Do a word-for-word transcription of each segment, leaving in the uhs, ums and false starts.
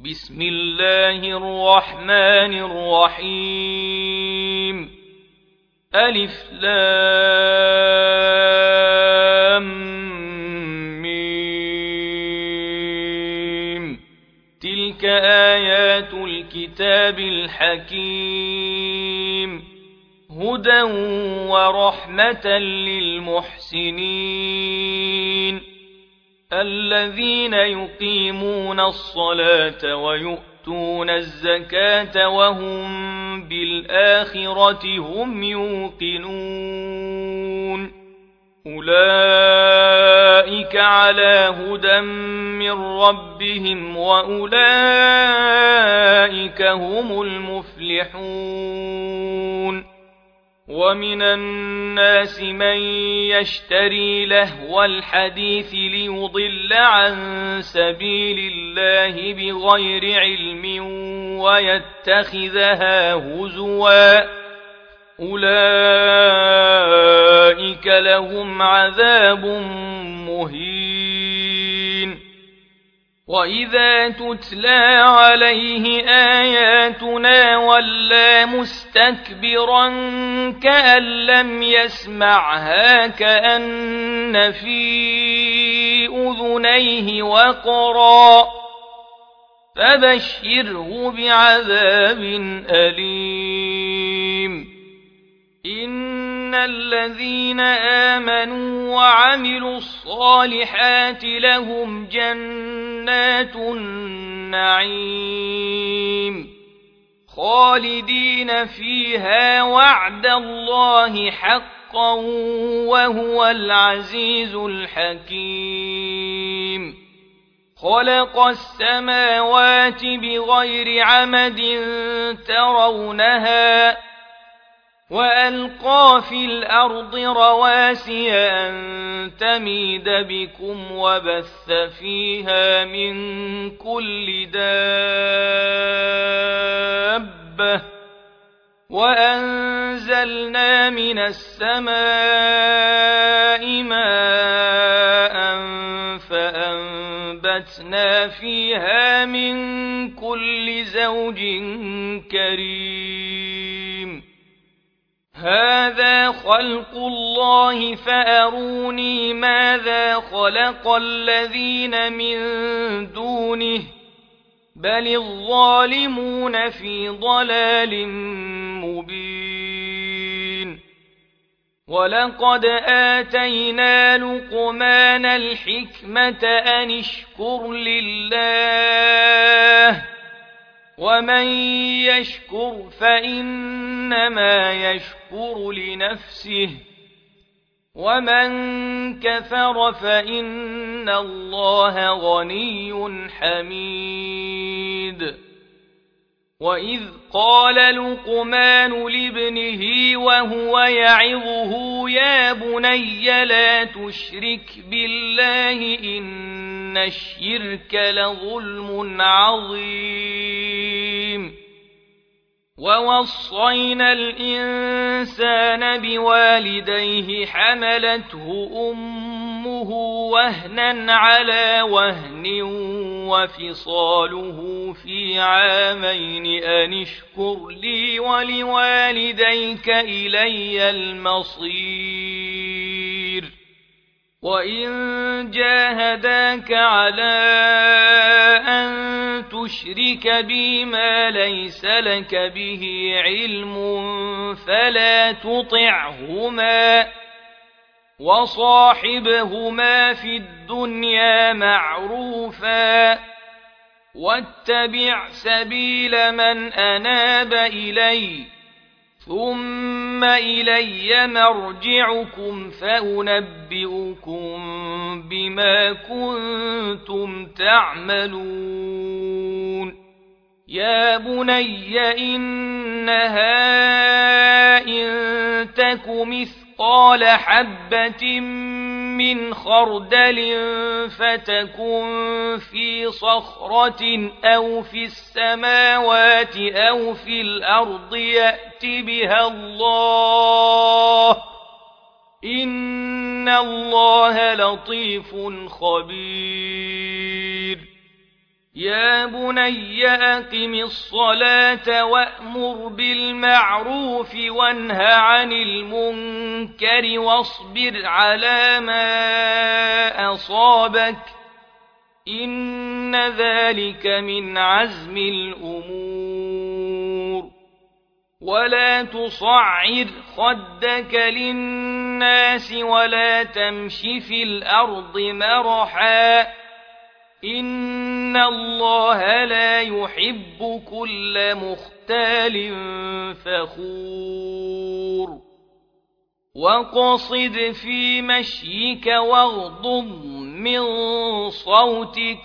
بسم الله الرحمن الرحيم ألف لام ميم تلك آيات الكتاب الحكيم هدى ورحمة للمحسنين الذين يقيمون الصلاة ويؤتون الزكاة وهم بالآخرة هم يوقنون أولئك على هدى من ربهم وأولئك هم المفلحون ومن الناس من يشتري لهو الحديث ليضل عن سبيل الله بغير علم ويتخذها هزوا أولئك لهم عذاب مهين وإذا تتلى عليه آياتنا ولى مستكبرا كأن لم يسمعها كأن في أذنيه وقرا فبشره بعذاب أليم إن الذين آمنوا وعملوا الصالحات لهم جنات النعيم خالدين فيها وعد الله حقا وهو العزيز الحكيم خلق السماوات بغير عمد ترونها وألقى في الأرض رواسي أن تميد بكم وبث فيها من كل دابة وأنزلنا من السماء ماء فأنبتنا فيها من كل زوج كريم هذا خلق الله فأروني ماذا خلق الذين من دونه بل الظالمون في ضلال مبين ولقد آتينا لقمان الحكمة أن اشكر لله ومن يشكر فإنما يشكر لنفسه ومن كفر فإن الله غني حميد وإذ قال لقمان لابنه وهو يعظه يا بني لا تشرك بالله إن الشرك لظلم عظيم ووصينا الإنسان بوالديه حملته أمه وهنا على وهن وفصاله في عامين أن اشكر لي ولوالديك إلي المصير وإن جاهداك على أن تشرك بي ما ليس لك به علم فلا تطعهما وصاحبهما في الدنيا معروفا واتبع سبيل من أناب إلي ثم إلي مرجعكم فأنبئكم بما كنتم تعملون يا بني إنها إن تك مثقال حبة من خردل فتكن في صخرة أو في السماوات أو في الأرض يأت بها الله إن الله لطيف خبير يا بني أقم الصلاة وأمر بالمعروف وانه عن المنكر واصبر على ما أصابك إن ذلك من عزم الأمور ولا تصعر خدك للناس ولا تمش في الأرض مرحا إن الله لا يحب كل مختال فخور واقصد في مشيك واغضض من صوتك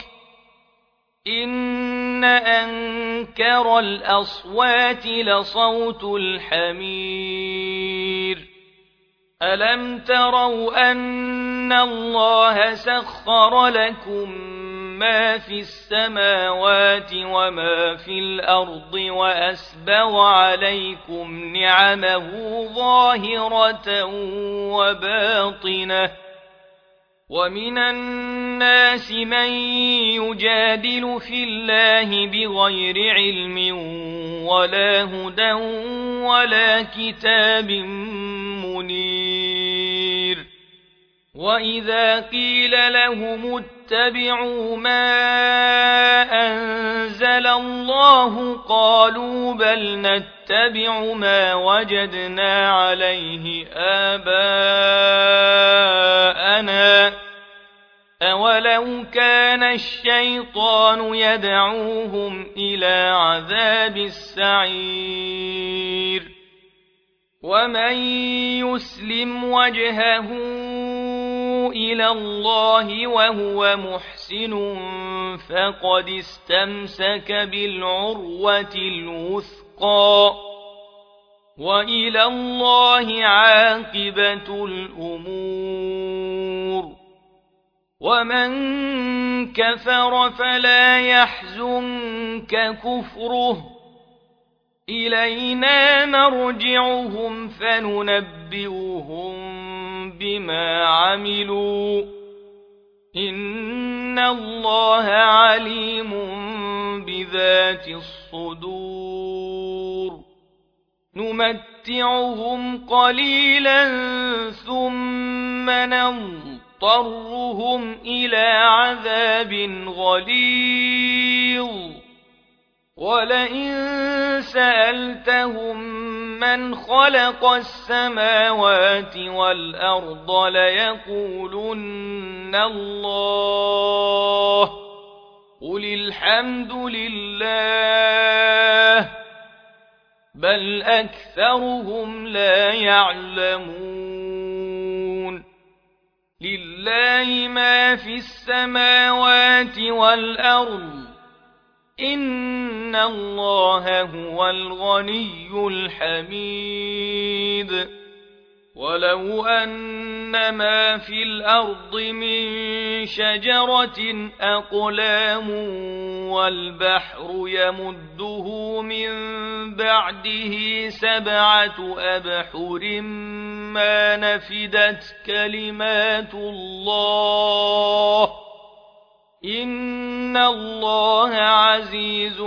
إن أنكر الأصوات لصوت الحمير ألم تروا أن الله سخر لكم ما في السماوات وما في الأرض وأسبغ عليكم نعمه ظاهرة وباطنة ومن الناس من يجادل في الله بغير علم ولا هدى ولا كتاب منير وإذا قيل لهم اتبعوا ما أنزل الله قالوا بل نتبع ما وجدنا عليه آباءنا أولو كان الشيطان يدعوهم إلى عذاب السعير ومن يسلم وجهه إلى الله وهو محسن فقد استمسك بالعروة الوثقى وإلى الله عاقبة الأمور ومن كفر فلا يحزنك كفره إلينا مرجعهم فننبئهم بما عملوا إن الله عليم بذات الصدور نمتعهم قليلا ثم نضطرهم إلى عذاب غليظ ولئن سألتهم من خلق السماوات والأرض ليقولن الله قل الحمد لله بل أكثرهم لا يعلمون لله ما في السماوات والأرض إن الله هو الغني الحميد ولو أن ما في الأرض من شجرة أقلام والبحر يمده من بعده سبعة أبحر ما نفدت كلمات الله إن الله عزيز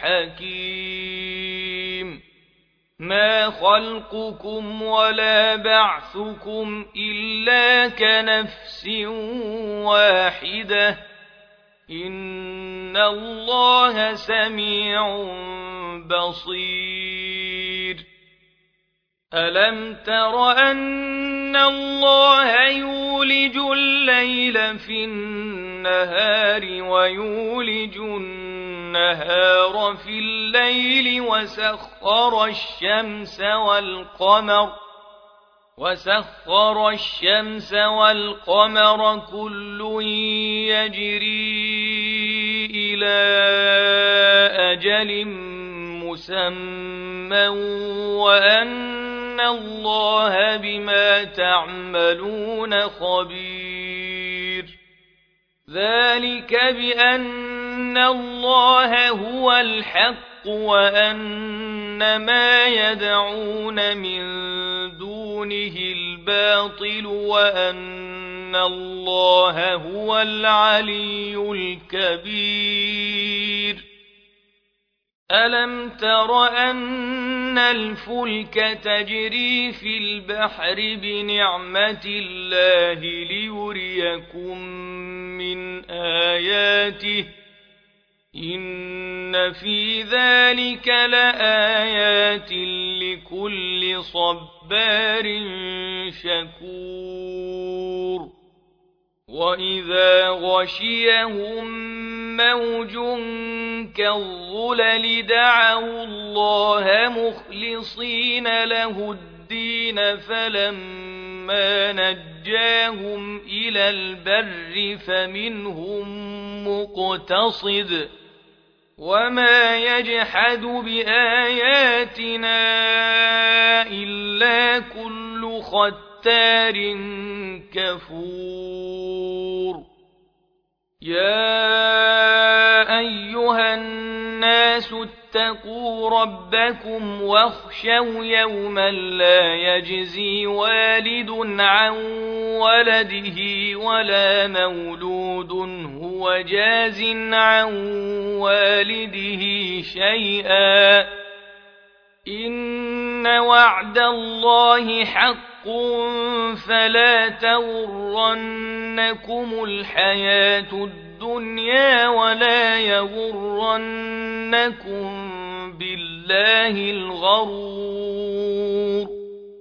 حكيم ما خلقكم ولا بعثكم إلا كنفس واحدة إن الله سميع بصير ألم تر أن الله يولج الليل في النهار ويولج النهار في الليل وسخر الشمس والقمر وسخر الشمس والقمر كل يجري إلى أجل مسمى وأن الله بما تعملون خبير ذلك بأن الله هو الحق وأن ما يدعون من دونه الباطل وأن إن الله هو العلي الكبير ألم تر أن الفلك تجري في البحر بنعمة الله ليريكم من آياته إن في ذلك لآيات لكل صبار شكور وإذا غشيهم موج كالظلل دعوا الله مخلصين له الدين فلما نجاهم إلى البر فمنهم مقتصد وما يجحد بآياتنا إلا كل ختار كفور يا أيها الناس اتقوا ربكم واخشوا يوما لا يجزي والد عن ولده ولا مولود هو جاز عن والده شيئا إن وعد الله حق فلا تغرنكم الحياة الدنيا ولا يغرنكم بالله الغرور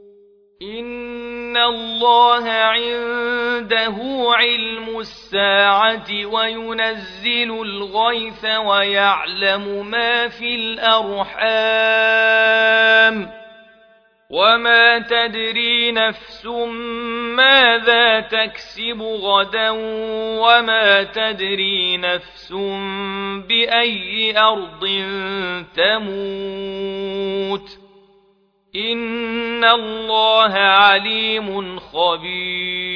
إن الله عنده علم الساعة وينزل الغيث ويعلم ما في الأرحام وما تدري نفس ماذا تكسب غدا وما تدري نفس بأي أرض تموت إن الله عليم خبير